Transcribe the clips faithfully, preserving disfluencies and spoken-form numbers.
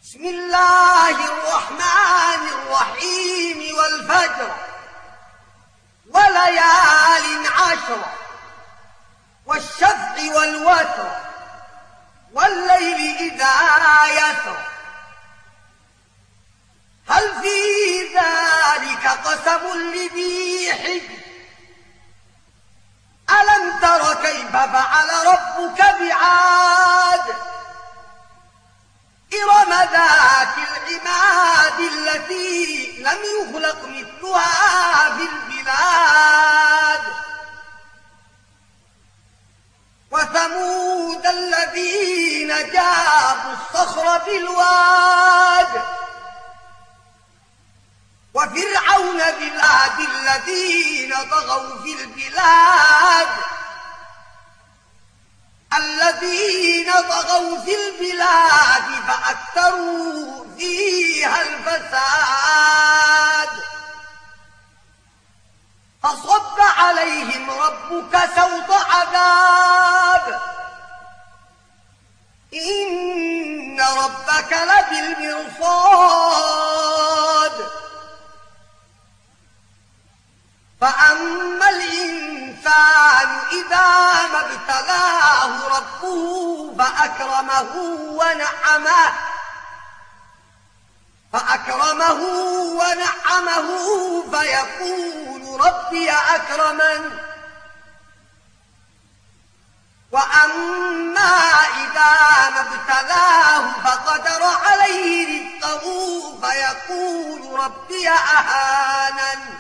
بسم الله الرحمن الرحيم والفجر وليال عشر والشفع والوتر والليل إذا يسر هل في ذلك قسم لذي حجر ألم تر كيف فعل ربك بعاد إرم ذات العماد التي لم يخلق مثلها في البلاد وثمود الذين جابوا الصخر بالواد وفرعون ذي الأوتاد الذين طغوا في البلاد الذين طغوا في البلاد فأكثروا فيها الفساد فصب عليهم ربك سوط عذاب إن ربك لبالمرصاد فأما الإنسان إذا ما ابتلاه ربه فأكرمه ونعمه فأكرمه ونعمه فيقول ربي أكرمن وأما إذا ما ابتلاه فقدر عليه رزقه فيقول ربي أهانن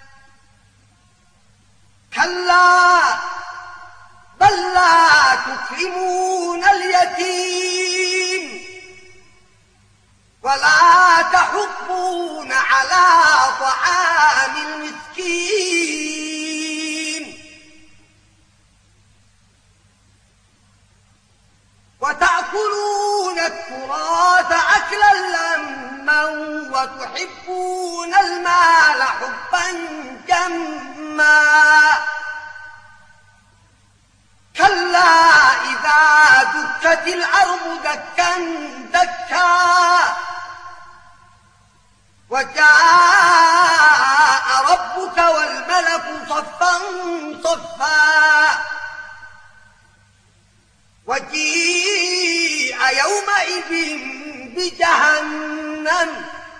كلا بل لا تكرمون اليتيم ولا تحضون على طعام المسكين وتأكلون التراث أكلا لما وتحبون المال حبا جما كلا إذا دكت الأرض دكا دكا وجاء ربك والملك صفا صفا وجيء يومئذ بجهنم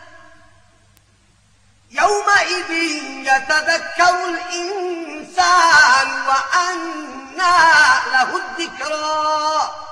يومئذ يتذكر الإنسان وأنى له الذكرى